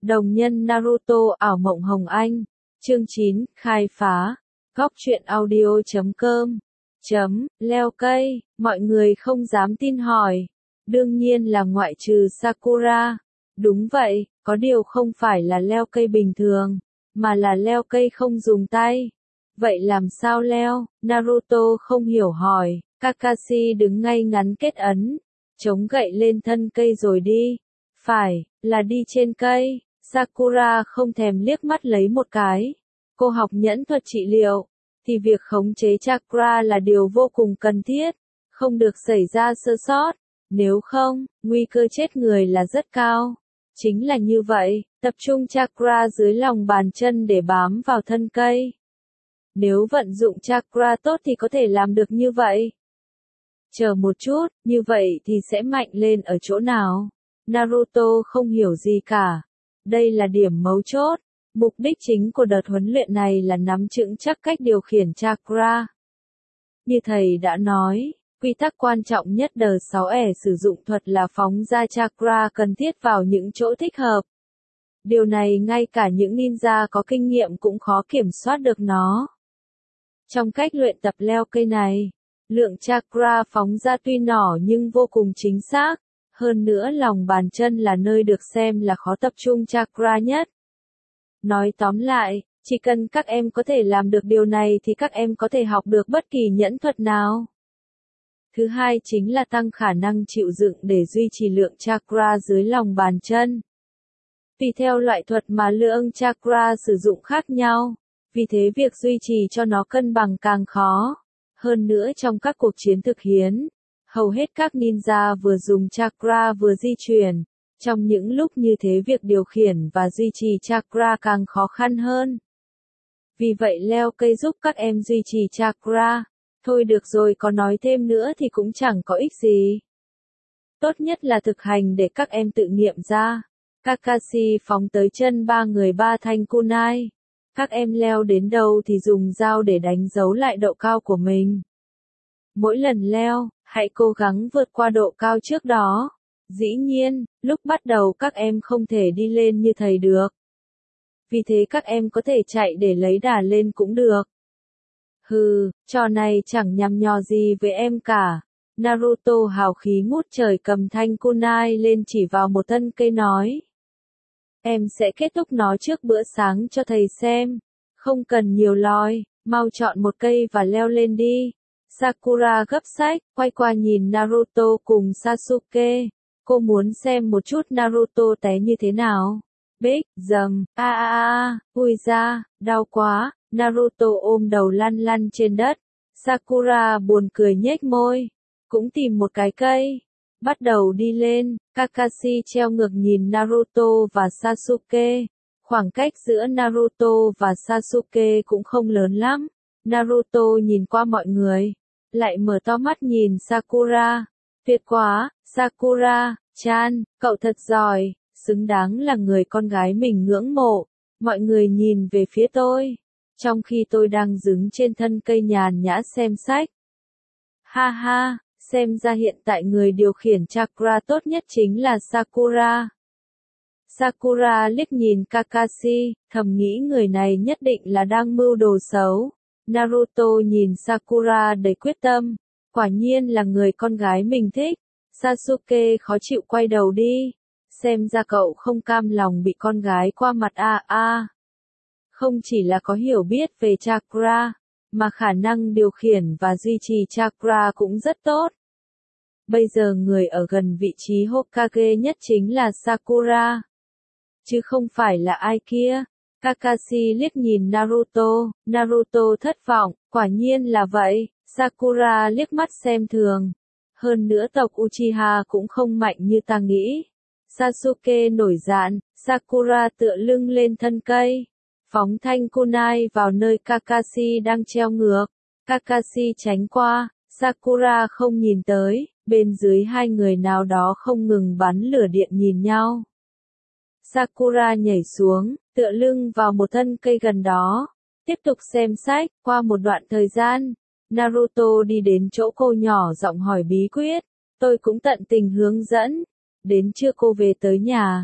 Đồng nhân Naruto ảo mộng Hồng Anh. Chương 9, khai phá. Góc truyện audio.com. Leo cây, mọi người không dám tin hỏi. Đương nhiên là ngoại trừ Sakura. Đúng vậy, có điều không phải là leo cây bình thường, mà là leo cây không dùng tay. Vậy làm sao leo? Naruto không hiểu hỏi. Kakashi đứng ngay ngắn kết ấn, chống gậy lên thân cây rồi đi. Phải, là đi trên cây. Sakura không thèm liếc mắt lấy một cái. Cô học nhẫn thuật trị liệu, thì việc khống chế chakra là điều vô cùng cần thiết, không được xảy ra sơ sót, nếu không, nguy cơ chết người là rất cao. Chính là như vậy, tập trung chakra dưới lòng bàn chân để bám vào thân cây. Nếu vận dụng chakra tốt thì có thể làm được như vậy. Chờ một chút, như vậy thì sẽ mạnh lên ở chỗ nào? Naruto không hiểu gì cả. Đây là điểm mấu chốt. Mục đích chính của đợt huấn luyện này là nắm vững chắc cách điều khiển chakra. Như thầy đã nói, quy tắc quan trọng nhất đợt 6E sử dụng thuật là phóng ra chakra cần thiết vào những chỗ thích hợp. Điều này ngay cả những ninja có kinh nghiệm cũng khó kiểm soát được nó. Trong cách luyện tập leo cây này, lượng chakra phóng ra tuy nhỏ nhưng vô cùng chính xác. Hơn nữa lòng bàn chân là nơi được xem là khó tập trung chakra nhất. Nói tóm lại, chỉ cần các em có thể làm được điều này thì các em có thể học được bất kỳ nhẫn thuật nào. Thứ hai chính là tăng khả năng chịu đựng để duy trì lượng chakra dưới lòng bàn chân. Tùy theo loại thuật mà lượng chakra sử dụng khác nhau, vì thế việc duy trì cho nó cân bằng càng khó. Hơn nữa trong các cuộc chiến thực hiến, hầu hết các ninja vừa dùng chakra vừa di chuyển. Trong những lúc như thế việc điều khiển và duy trì chakra càng khó khăn hơn. Vì vậy leo cây giúp các em duy trì chakra. Thôi được rồi, có nói thêm nữa thì cũng chẳng có ích gì. Tốt nhất là thực hành để các em tự nghiệm ra. Kakashi phóng tới chân ba người ba thanh kunai. Các em leo đến đâu thì dùng dao để đánh dấu lại độ cao của mình. Mỗi lần leo, hãy cố gắng vượt qua độ cao trước đó. Dĩ nhiên, lúc bắt đầu các em không thể đi lên như thầy được. Vì thế các em có thể chạy để lấy đà lên cũng được. Hừ, trò này chẳng nhằm nhò gì với em cả. Naruto hào khí ngút trời cầm thanh kunai lên chỉ vào một thân cây nói. Em sẽ kết thúc nó trước bữa sáng cho thầy xem. Không cần nhiều loi, mau chọn một cây và leo lên đi. Sakura gấp sách, quay qua nhìn Naruto cùng Sasuke. Cô muốn xem một chút Naruto té như thế nào. Bích, dầm, ui da, đau quá. Naruto ôm đầu lăn lăn trên đất. Sakura buồn cười nhếch môi. Cũng tìm một cái cây. Bắt đầu đi lên. Kakashi treo ngược nhìn Naruto và Sasuke. Khoảng cách giữa Naruto và Sasuke cũng không lớn lắm. Naruto nhìn qua mọi người. Lại mở to mắt nhìn Sakura. Tuyệt quá, Sakura-chan, cậu thật giỏi, xứng đáng là người con gái mình ngưỡng mộ. Mọi người nhìn về phía tôi, trong khi tôi đang đứng trên thân cây nhàn nhã xem sách. Ha ha, xem ra hiện tại người điều khiển chakra tốt nhất chính là Sakura. Sakura liếc nhìn Kakashi, thầm nghĩ người này nhất định là đang mưu đồ xấu. Naruto nhìn Sakura đầy quyết tâm. Quả nhiên là người con gái mình thích. Sasuke khó chịu quay đầu đi. Xem ra cậu không cam lòng bị con gái qua mặt Không chỉ là có hiểu biết về chakra, mà khả năng điều khiển và duy trì chakra cũng rất tốt. Bây giờ người ở gần vị trí Hokage nhất chính là Sakura. Chứ không phải là ai kia. Kakashi liếc nhìn Naruto thất vọng, quả nhiên là vậy. Sakura liếc mắt xem thường. Hơn nữa tộc Uchiha cũng không mạnh như ta nghĩ. Sasuke nổi giận, Sakura tựa lưng lên thân cây. Phóng thanh kunai vào nơi Kakashi đang treo ngược. Kakashi tránh qua, Sakura không nhìn tới. Bên dưới hai người nào đó không ngừng bắn lửa điện nhìn nhau. Sakura nhảy xuống, tựa lưng vào một thân cây gần đó. Tiếp tục xem sách, qua một đoạn thời gian. Naruto đi đến chỗ cô nhỏ giọng hỏi bí quyết. Tôi cũng tận tình hướng dẫn. Đến trưa cô về tới nhà.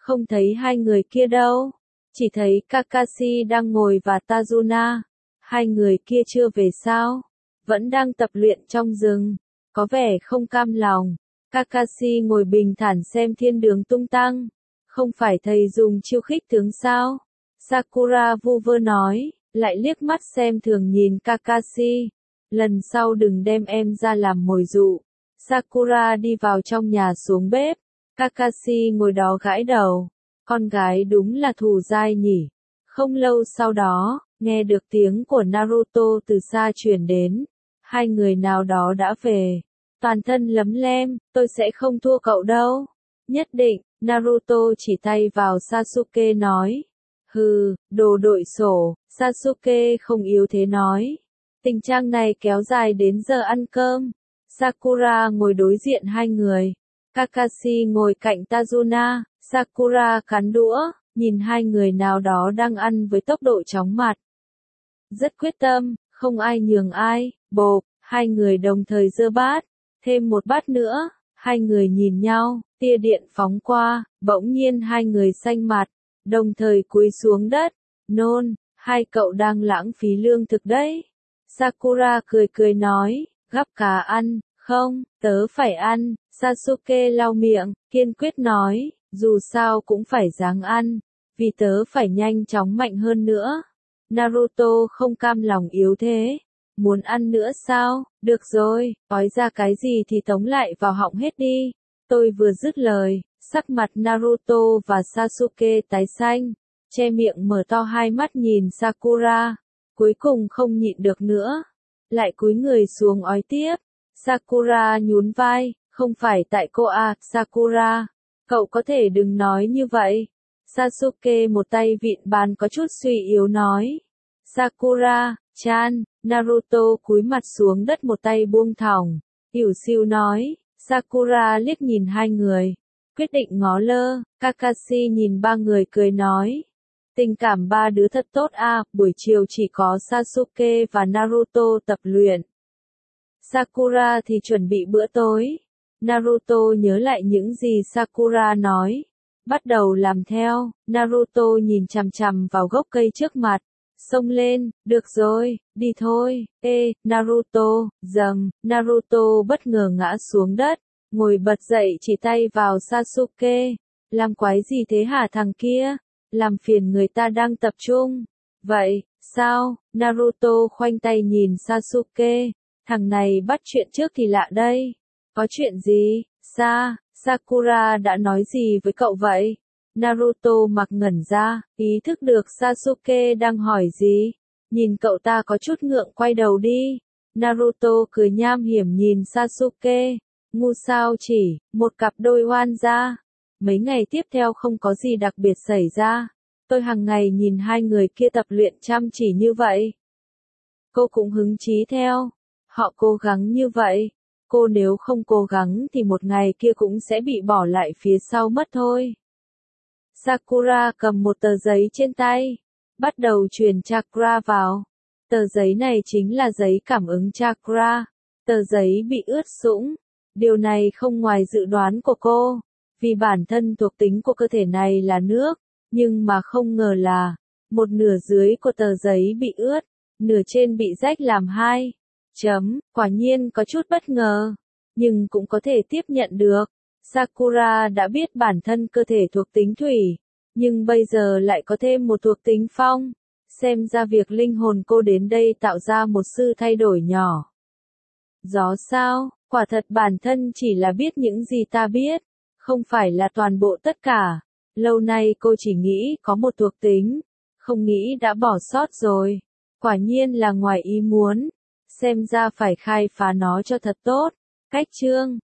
không thấy hai người kia đâu. Chỉ thấy Kakashi đang ngồi và Tazuna. Hai người kia chưa về sao? Vẫn đang tập luyện trong rừng. Có vẻ không cam lòng. Kakashi ngồi bình thản xem thiên đường tung tăng. Không phải thầy dùng chiêu khích tướng sao? Sakura vu vơ nói, lại liếc mắt xem thường nhìn Kakashi. Lần sau đừng đem em ra làm mồi dụ. Sakura đi vào trong nhà xuống bếp. Kakashi ngồi đó gãi đầu. Con gái đúng là thù dai nhỉ. Không lâu sau đó, nghe được tiếng của Naruto từ xa truyền đến. Hai người nào đó đã về. Toàn thân lấm lem, tôi sẽ không thua cậu đâu. Nhất định, Naruto chỉ tay vào Sasuke nói. Hừ, đồ đội sổ, Sasuke không yếu thế nói. Tình trạng này kéo dài đến giờ ăn cơm. Sakura ngồi đối diện hai người. Kakashi ngồi cạnh Tazuna. Sakura cắn đũa, nhìn hai người nào đó đang ăn với tốc độ chóng mặt. Rất quyết tâm, không ai nhường ai, bộp, hai người đồng thời giơ bát. Thêm một bát nữa, hai người nhìn nhau, tia điện phóng qua, bỗng nhiên hai người xanh mặt, đồng thời cúi xuống đất. Nôn, hai cậu đang lãng phí lương thực đấy. Sakura cười cười nói, gắp cá ăn, không, tớ phải ăn. Sasuke lau miệng, kiên quyết nói, dù sao cũng phải ráng ăn, vì tớ phải nhanh chóng mạnh hơn nữa. Naruto không cam lòng yếu thế. Muốn ăn nữa sao? Được rồi, ói ra cái gì thì tống lại vào họng hết đi. Tôi vừa dứt lời, sắc mặt Naruto và Sasuke tái xanh, che miệng mở to hai mắt nhìn Sakura, cuối cùng không nhịn được nữa, lại cúi người xuống ói tiếp. Sakura nhún vai, không phải tại cô à, Sakura, cậu có thể đừng nói như vậy. Sasuke một tay vịn bàn có chút suy yếu nói. Sakura-chan, Naruto cúi mặt xuống đất một tay buông thõng, ỉu xìu nói. Sakura liếc nhìn hai người, quyết định ngó lơ. Kakashi nhìn ba người cười nói. Tình cảm ba đứa thật tốt à, buổi chiều chỉ có Sasuke và Naruto tập luyện. Sakura thì chuẩn bị bữa tối. Naruto nhớ lại những gì Sakura nói. Bắt đầu làm theo. Naruto nhìn chằm chằm vào gốc cây trước mặt. Xông lên, được rồi, đi thôi. Ê, Naruto, dầm. Naruto bất ngờ ngã xuống đất. Ngồi bật dậy chỉ tay vào Sasuke. Làm quái gì thế hả thằng kia? Làm phiền người ta đang tập trung. Vậy, sao? Naruto khoanh tay nhìn Sasuke. Thằng này bắt chuyện trước thì lạ đây. Có chuyện gì? Sakura đã nói gì với cậu vậy? Naruto mặc ngẩn ra, ý thức được Sasuke đang hỏi gì. Nhìn cậu ta có chút ngượng quay đầu đi. Naruto cười nham hiểm nhìn Sasuke. Ngu sao chỉ, một cặp đôi oan gia. Mấy ngày tiếp theo không có gì đặc biệt xảy ra. Tôi hàng ngày nhìn hai người kia tập luyện chăm chỉ như vậy. Cô cũng hứng chí theo. Họ cố gắng như vậy. Cô nếu không cố gắng thì một ngày kia cũng sẽ bị bỏ lại phía sau mất thôi. Sakura cầm một tờ giấy trên tay. Bắt đầu truyền chakra vào. Tờ giấy này chính là giấy cảm ứng chakra. Tờ giấy bị ướt sũng. Điều này không ngoài dự đoán của cô. Vì bản thân thuộc tính của cơ thể này là nước. Nhưng mà không ngờ là, một nửa dưới của tờ giấy bị ướt, nửa trên bị rách làm hai. Quả nhiên có chút bất ngờ, nhưng cũng có thể tiếp nhận được. Sakura đã biết bản thân cơ thể thuộc tính thủy, nhưng bây giờ lại có thêm một thuộc tính phong. Xem ra việc linh hồn cô đến đây tạo ra một sự thay đổi nhỏ. Gió sao, quả thật bản thân chỉ là biết những gì ta biết, không phải là toàn bộ tất cả. Lâu nay cô chỉ nghĩ có một thuộc tính, không nghĩ đã bỏ sót rồi. Quả nhiên là ngoài ý muốn. Xem ra phải khai phá nó cho thật tốt. Cách chương